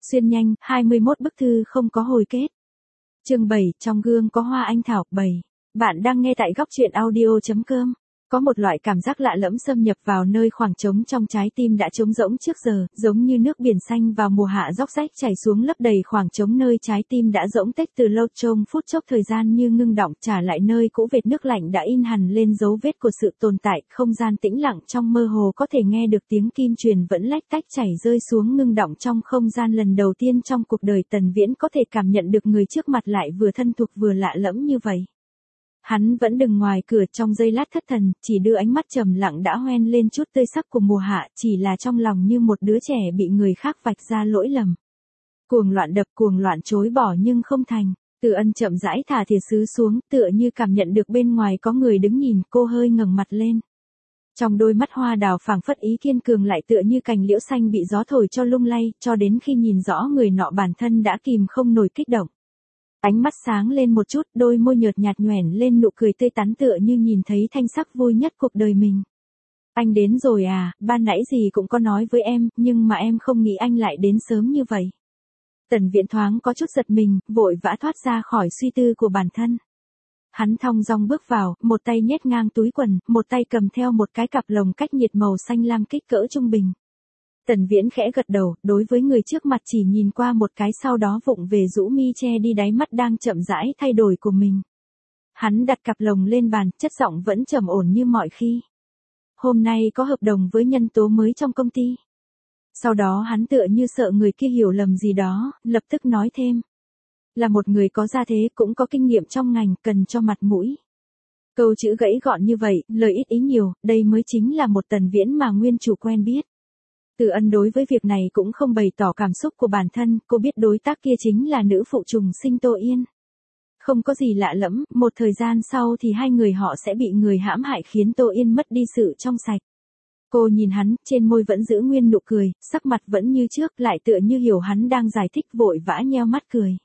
Xuyên nhanh, 21 bức thư không có hồi kết. Chương 7, trong gương có hoa anh thảo. 7. Bạn đang nghe tại góc truyện audio.com. Có một loại cảm giác lạ lẫm xâm nhập vào nơi khoảng trống trong trái tim đã trống rỗng trước giờ, giống như nước biển xanh vào mùa hạ róc rách chảy xuống lấp đầy khoảng trống nơi trái tim đã rỗng tếch từ lâu. Trong phút chốc thời gian như ngưng đọng, trả lại nơi cũ vệt nước lạnh đã in hằn lên dấu vết của sự tồn tại. Không gian tĩnh lặng, trong mơ hồ có thể nghe được tiếng kim truyền vẫn lách tách chảy rơi xuống ngưng đọng trong không gian. Lần đầu tiên trong cuộc đời Tần Viễn có thể cảm nhận được người trước mặt lại vừa thân thuộc vừa lạ lẫm như vậy. Hắn vẫn đứng ngoài cửa trong giây lát thất thần, chỉ đưa ánh mắt trầm lặng đã hoen lên chút tươi sắc của mùa hạ, chỉ là trong lòng như một đứa trẻ bị người khác vạch ra lỗi lầm. Cuồng loạn đập, cuồng loạn chối bỏ nhưng không thành. Từ Ân chậm rãi thả thìa sứ xuống, tựa như cảm nhận được bên ngoài có người đứng nhìn. Cô hơi ngẩng mặt lên. Trong đôi mắt hoa đào phảng phất ý kiên cường, lại tựa như cành liễu xanh bị gió thổi cho lung lay, cho đến khi nhìn rõ người nọ bản thân đã kìm không nổi kích động. Ánh mắt sáng lên một chút, đôi môi nhợt nhạt nhoẻn lên nụ cười tươi tắn, tựa như nhìn thấy thanh sắc vui nhất cuộc đời mình. Anh đến rồi à, ban nãy gì cũng có nói với em, nhưng mà em không nghĩ anh lại đến sớm như vậy. Tần Viễn thoáng có chút giật mình, vội vã thoát ra khỏi suy tư của bản thân. Hắn thong dong bước vào, một tay nhét ngang túi quần, một tay cầm theo một cái cặp lồng cách nhiệt màu xanh lam kích cỡ trung bình. Tần Viễn khẽ gật đầu, đối với người trước mặt chỉ nhìn qua một cái, sau đó vụng về rũ mi che đi đáy mắt đang chậm rãi thay đổi của mình. Hắn đặt cặp lồng lên bàn, chất giọng vẫn trầm ổn như mọi khi. Hôm nay có hợp đồng với nhân tố mới trong công ty. Sau đó hắn tựa như sợ người kia hiểu lầm gì đó, lập tức nói thêm. Là một người có gia thế, cũng có kinh nghiệm trong ngành, cần cho mặt mũi. Câu chữ gãy gọn như vậy, lời ít ý nhiều, đây mới chính là một Tần Viễn mà nguyên chủ quen biết. Từ Ân đối với việc này cũng không bày tỏ cảm xúc của bản thân, cô biết đối tác kia chính là nữ phụ trùng sinh Tô Yên. Không có gì lạ lẫm, một thời gian sau thì hai người họ sẽ bị người hãm hại khiến Tô Yên mất đi sự trong sạch. Cô nhìn hắn, trên môi vẫn giữ nguyên nụ cười, sắc mặt vẫn như trước, lại tựa như hiểu hắn đang giải thích, vội vã nheo mắt cười.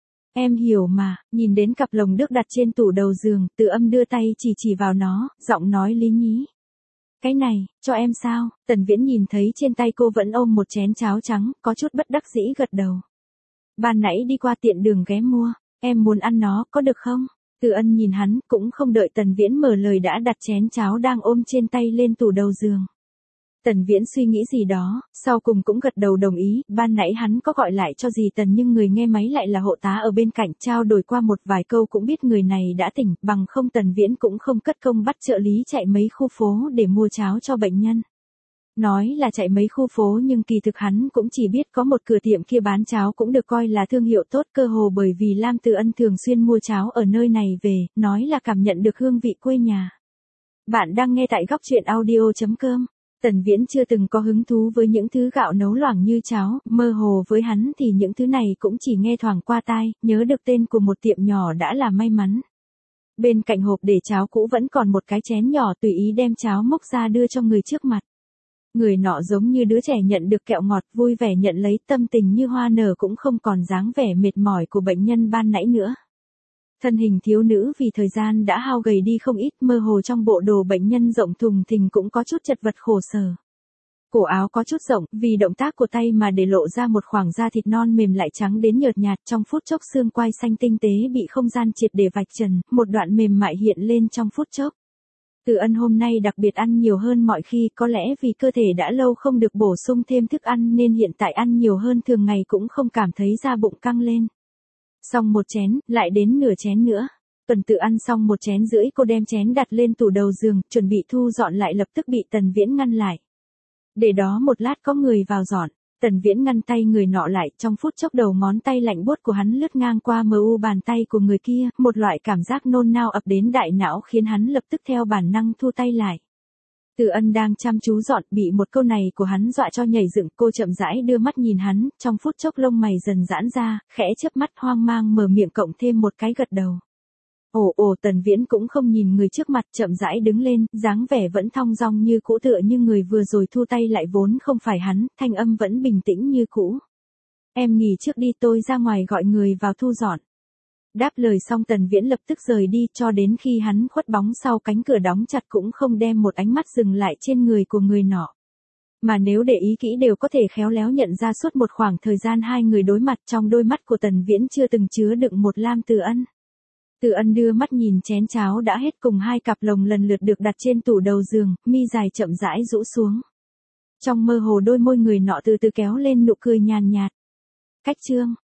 Em hiểu mà. Nhìn đến cặp lồng được đặt trên tủ đầu giường, Từ Âm đưa tay chỉ vào nó, giọng nói lý nhí. Cái này, cho em sao? Tần Viễn nhìn thấy trên tay cô vẫn ôm một chén cháo trắng, có chút bất đắc dĩ gật đầu. Ban nãy đi qua tiện đường ghé mua, em muốn ăn nó, có được không? Từ Ân nhìn hắn, cũng không đợi Tần Viễn mở lời đã đặt chén cháo đang ôm trên tay lên tủ đầu giường. Tần Viễn suy nghĩ gì đó, sau cùng cũng gật đầu đồng ý. Ban nãy hắn có gọi lại cho dì Tần nhưng người nghe máy lại là hộ tá ở bên cạnh, trao đổi qua một vài câu cũng biết người này đã tỉnh, bằng không Tần Viễn cũng không cất công bắt trợ lý chạy mấy khu phố để mua cháo cho bệnh nhân. Nói là chạy mấy khu phố nhưng kỳ thực hắn cũng chỉ biết có một cửa tiệm kia bán cháo cũng được coi là thương hiệu tốt, cơ hồ bởi vì Lam Từ Ân thường xuyên mua cháo ở nơi này về, nói là cảm nhận được hương vị quê nhà. Bạn đang nghe tại góc truyện audio.com. Tần Viễn chưa từng có hứng thú với những thứ gạo nấu loảng như cháo, mơ hồ với hắn thì những thứ này cũng chỉ nghe thoảng qua tai, nhớ được tên của một tiệm nhỏ đã là may mắn. Bên cạnh hộp để cháo cũ vẫn còn một cái chén nhỏ, tùy ý đem cháo múc ra đưa cho người trước mặt. Người nọ giống như đứa trẻ nhận được kẹo ngọt, vui vẻ nhận lấy, tâm tình như hoa nở, cũng không còn dáng vẻ mệt mỏi của bệnh nhân ban nãy nữa. Thân hình thiếu nữ vì thời gian đã hao gầy đi không ít, mơ hồ trong bộ đồ bệnh nhân rộng thùng thình cũng có chút chật vật khổ sở. Cổ áo có chút rộng, vì động tác của tay mà để lộ ra một khoảng da thịt non mềm lại trắng đến nhợt nhạt, trong phút chốc xương quai xanh tinh tế bị không gian triệt để vạch trần, một đoạn mềm mại hiện lên trong phút chốc. Từ Ân hôm nay đặc biệt ăn nhiều hơn mọi khi, có lẽ vì cơ thể đã lâu không được bổ sung thêm thức ăn nên hiện tại ăn nhiều hơn thường ngày cũng không cảm thấy da bụng căng lên. Xong một chén, lại đến nửa chén nữa. Tuần Tự ăn xong một chén rưỡi, cô đem chén đặt lên tủ đầu giường, chuẩn bị thu dọn lại lập tức bị Tần Viễn ngăn lại. Để đó một lát có người vào dọn. Tần Viễn ngăn tay người nọ lại, trong phút chốc đầu ngón tay lạnh buốt của hắn lướt ngang qua mờ u bàn tay của người kia, một loại cảm giác nôn nao ập đến đại não khiến hắn lập tức theo bản năng thu tay lại. Từ Ân đang chăm chú dọn, bị một câu này của hắn dọa cho nhảy dựng, cô chậm rãi đưa mắt nhìn hắn, trong phút chốc lông mày dần giãn ra, khẽ chớp mắt hoang mang mở miệng cộng thêm một cái gật đầu. Tần Viễn cũng không nhìn người trước mặt, chậm rãi đứng lên, dáng vẻ vẫn thong dong như cũ, tựa như người vừa rồi thu tay lại vốn không phải hắn, thanh âm vẫn bình tĩnh như cũ. Em nghỉ trước đi, tôi ra ngoài gọi người vào thu dọn. Đáp lời xong Tần Viễn lập tức rời đi, cho đến khi hắn khuất bóng sau cánh cửa đóng chặt cũng không đem một ánh mắt dừng lại trên người của người nọ. mà nếu để ý kỹ đều có thể khéo léo nhận ra suốt một khoảng thời gian hai người đối mặt trong đôi mắt của Tần Viễn chưa từng chứa đựng một lam Từ Ân. Từ Ân đưa mắt nhìn chén cháo đã hết cùng hai cặp lồng lần lượt được đặt trên tủ đầu giường, mi dài chậm rãi rũ xuống. Trong mơ hồ đôi môi người nọ từ từ kéo lên nụ cười nhàn nhạt. Cách chương